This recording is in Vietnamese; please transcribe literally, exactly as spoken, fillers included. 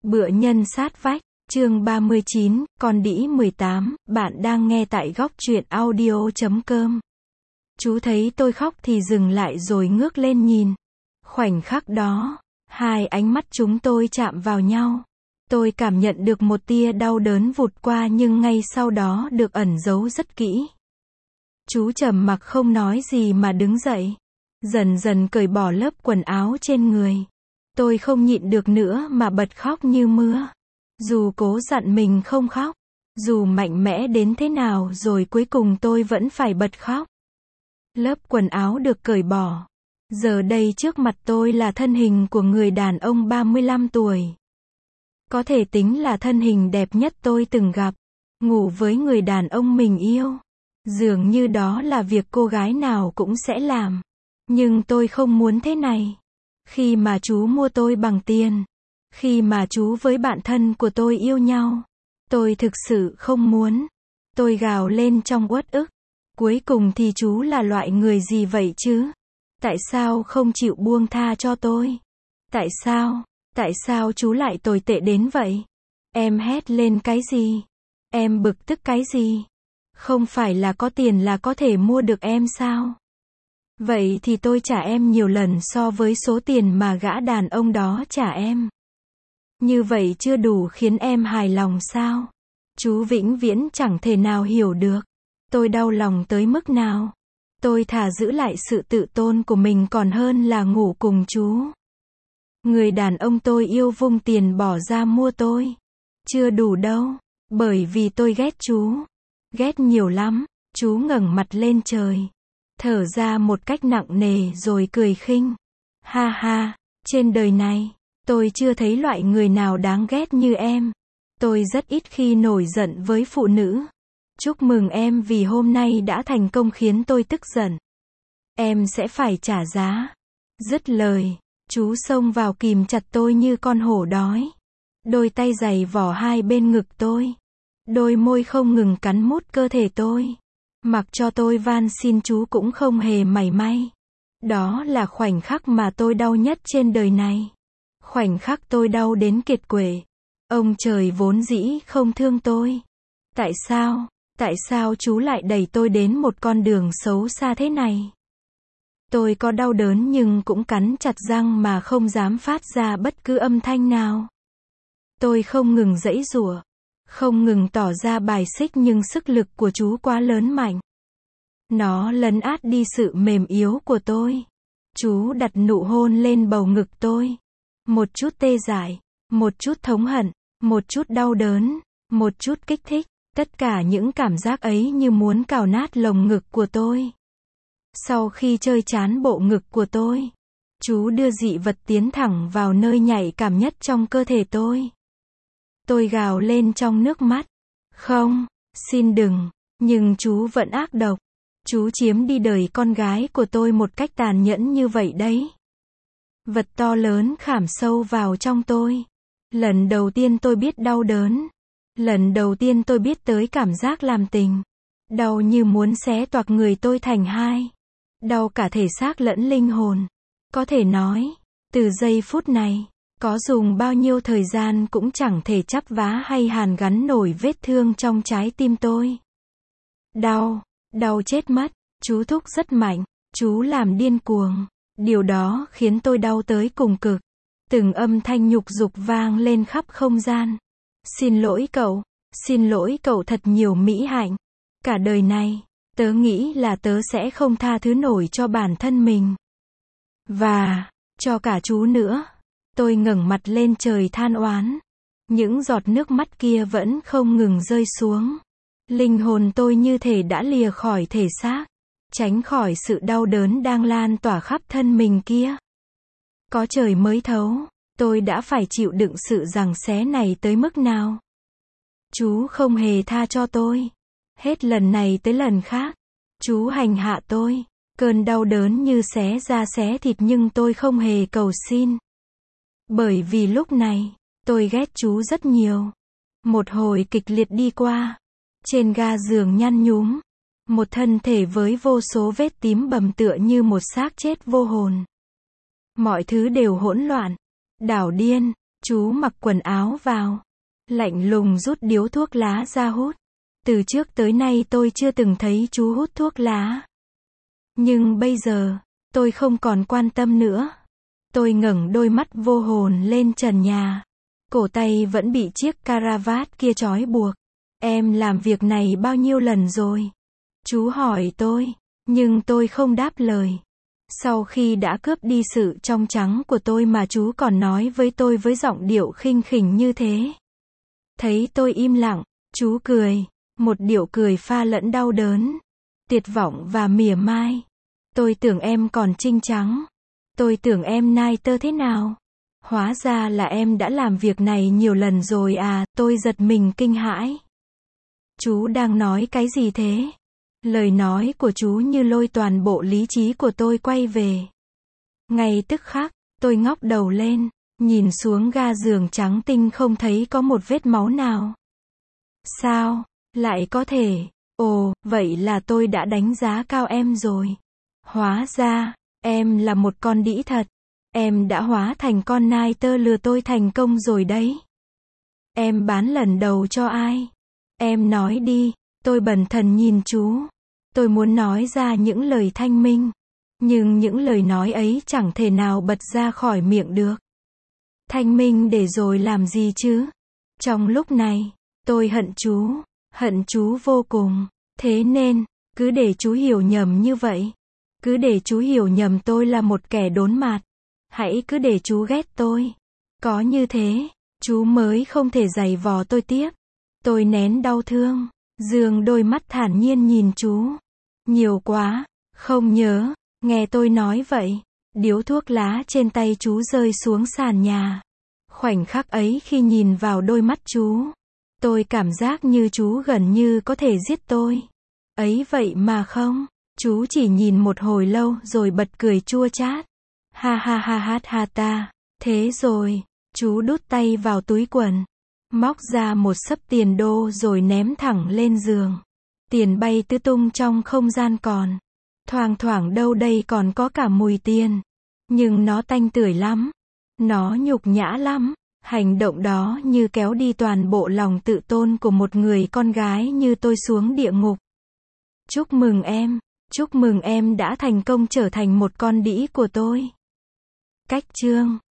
Bựa nhân sát vách, chương ba mươi chín, con đĩ mười tám, bạn đang nghe tại góc truyện audio chấm com. Chú thấy tôi khóc thì dừng lại rồi ngước lên nhìn. Khoảnh khắc đó, hai ánh mắt chúng tôi chạm vào nhau. Tôi cảm nhận được một tia đau đớn vụt qua nhưng ngay sau đó được ẩn giấu rất kỹ. Chú trầm mặc không nói gì mà đứng dậy. Dần dần cởi bỏ lớp quần áo trên người. Tôi không nhịn được nữa mà bật khóc như mưa. Dù cố dặn mình không khóc, dù mạnh mẽ đến thế nào rồi cuối cùng tôi vẫn phải bật khóc. Lớp quần áo được cởi bỏ. Giờ đây trước mặt tôi là thân hình của người đàn ông ba mươi lăm tuổi. Có thể tính là thân hình đẹp nhất tôi từng gặp. Ngủ với người đàn ông mình yêu. Dường như đó là việc cô gái nào cũng sẽ làm. Nhưng tôi không muốn thế này. Khi mà chú mua tôi bằng tiền. Khi mà chú với bạn thân của tôi yêu nhau. Tôi thực sự không muốn. Tôi gào lên trong uất ức. Cuối cùng thì chú là loại người gì vậy chứ? Tại sao không chịu buông tha cho tôi? Tại sao? Tại sao chú lại tồi tệ đến vậy? Em hét lên cái gì? Em bực tức cái gì? Không phải là có tiền là có thể mua được em sao? Vậy thì tôi trả em nhiều lần so với số tiền mà gã đàn ông đó trả em. Như vậy chưa đủ khiến em hài lòng sao? Chú vĩnh viễn chẳng thể nào hiểu được. Tôi đau lòng tới mức nào. Tôi thà giữ lại sự tự tôn của mình còn hơn là ngủ cùng chú. Người đàn ông tôi yêu vung tiền bỏ ra mua tôi. Chưa đủ đâu. Bởi vì tôi ghét chú. Ghét nhiều lắm. Chú ngẩng mặt lên trời. Thở ra một cách nặng nề rồi cười khinh. Ha ha, trên đời này, tôi chưa thấy loại người nào đáng ghét như em. Tôi rất ít khi nổi giận với phụ nữ. Chúc mừng em vì hôm nay đã thành công khiến tôi tức giận. Em sẽ phải trả giá. Dứt lời, chú xông vào kìm chặt tôi như con hổ đói. Đôi tay giày vò hai bên ngực tôi. Đôi môi không ngừng cắn mút cơ thể tôi. Mặc cho tôi van xin chú cũng không hề mảy may. Đó là khoảnh khắc mà tôi đau nhất trên đời này. Khoảnh khắc tôi đau đến kiệt quệ. Ông trời vốn dĩ không thương tôi. Tại sao? Tại sao chú lại đẩy tôi đến một con đường xấu xa thế này? Tôi có đau đớn nhưng cũng cắn chặt răng mà không dám phát ra bất cứ âm thanh nào. Tôi không ngừng giãy giụa. Không ngừng tỏ ra bài xích nhưng sức lực của chú quá lớn mạnh. Nó lấn át đi sự mềm yếu của tôi. Chú đặt nụ hôn lên bầu ngực tôi. Một chút tê dại, một chút thống hận, một chút đau đớn, một chút kích thích. Tất cả những cảm giác ấy như muốn cào nát lồng ngực của tôi. Sau khi chơi chán bộ ngực của tôi, chú đưa dị vật tiến thẳng vào nơi nhạy cảm nhất trong cơ thể tôi. Tôi gào lên trong nước mắt. Không, xin đừng. Nhưng chú vẫn ác độc. Chú chiếm đi đời con gái của tôi một cách tàn nhẫn như vậy đấy. Vật to lớn khảm sâu vào trong tôi. Lần đầu tiên tôi biết đau đớn. Lần đầu tiên tôi biết tới cảm giác làm tình. Đau như muốn xé toạc người tôi thành hai. Đau cả thể xác lẫn linh hồn. Có thể nói, từ giây phút này, có dùng bao nhiêu thời gian cũng chẳng thể chắp vá hay hàn gắn nổi vết thương trong trái tim tôi. Đau, đau chết mất. Chú thúc rất mạnh. Chú làm điên cuồng. Điều đó khiến tôi đau tới cùng cực. Từng âm thanh nhục dục vang lên khắp không gian. Xin lỗi cậu. Xin lỗi cậu thật nhiều mỹ hạnh. Cả đời này, tớ nghĩ là tớ sẽ không tha thứ nổi cho bản thân mình. Và, cho cả chú nữa. Tôi ngẩng mặt lên trời than oán. Những giọt nước mắt kia vẫn không ngừng rơi xuống. Linh hồn tôi như thể đã lìa khỏi thể xác. Tránh khỏi sự đau đớn đang lan tỏa khắp thân mình kia. Có trời mới thấu. Tôi đã phải chịu đựng sự giằng xé này tới mức nào. Chú không hề tha cho tôi. Hết lần này tới lần khác. Chú hành hạ tôi. Cơn đau đớn như xé da xé thịt nhưng tôi không hề cầu xin. Bởi vì lúc này, tôi ghét chú rất nhiều. Một hồi kịch liệt đi qua. Trên ga giường nhăn nhúm. Một thân thể với vô số vết tím bầm tựa như một xác chết vô hồn. Mọi thứ đều hỗn loạn. Đảo điên. Chú mặc quần áo vào. Lạnh lùng rút điếu thuốc lá ra hút. Từ trước tới nay tôi chưa từng thấy chú hút thuốc lá. Nhưng bây giờ, tôi không còn quan tâm nữa. Tôi ngẩng đôi mắt vô hồn lên trần nhà. Cổ tay vẫn bị chiếc caravat kia trói buộc. Em làm việc này bao nhiêu lần rồi? Chú hỏi tôi, nhưng tôi không đáp lời. Sau khi đã cướp đi sự trong trắng của tôi mà chú còn nói với tôi với giọng điệu khinh khỉnh như thế. Thấy tôi im lặng, chú cười, một điệu cười pha lẫn đau đớn, tuyệt vọng và mỉa mai. Tôi tưởng em còn trinh trắng. Tôi tưởng em nai tơ thế nào? Hóa ra là em đã làm việc này nhiều lần rồi à, tôi giật mình kinh hãi. Chú đang nói cái gì thế? Lời nói của chú như lôi toàn bộ lý trí của tôi quay về. Ngay tức khắc, tôi ngóc đầu lên, nhìn xuống ga giường trắng tinh không thấy có một vết máu nào. Sao? Lại có thể? Ồ, vậy là tôi đã đánh giá cao em rồi. Hóa ra, em là một con đĩ thật. Em đã hóa thành con nai tơ lừa tôi thành công rồi đấy. Em bán lần đầu cho ai? Em nói đi, tôi bần thần nhìn chú. Tôi muốn nói ra những lời thanh minh. Nhưng những lời nói ấy chẳng thể nào bật ra khỏi miệng được. Thanh minh để rồi làm gì chứ? Trong lúc này, tôi hận chú, hận chú vô cùng. Thế nên, cứ để chú hiểu nhầm như vậy. Cứ để chú hiểu nhầm tôi là một kẻ đốn mạt. Hãy cứ để chú ghét tôi. Có như thế, chú mới không thể giày vò tôi tiếp. Tôi nén đau thương, dương đôi mắt thản nhiên nhìn chú. Nhiều quá, không nhớ, nghe tôi nói vậy. Điếu thuốc lá trên tay chú rơi xuống sàn nhà. Khoảnh khắc ấy khi nhìn vào đôi mắt chú, tôi cảm giác như chú gần như có thể giết tôi. Ấy vậy mà không, chú chỉ nhìn một hồi lâu rồi bật cười chua chát. Ha ha ha ha ha ta. Thế rồi, chú đút tay vào túi quần, móc ra một xấp tiền đô rồi ném thẳng lên giường. Tiền bay tứ tung trong không gian còn. Thoang thoảng đâu đây còn có cả mùi tiền. Nhưng nó tanh tưởi lắm. Nó nhục nhã lắm. Hành động đó như kéo đi toàn bộ lòng tự tôn của một người con gái như tôi xuống địa ngục. Chúc mừng em. Chúc mừng em đã thành công trở thành một con đĩ của tôi. Cách chương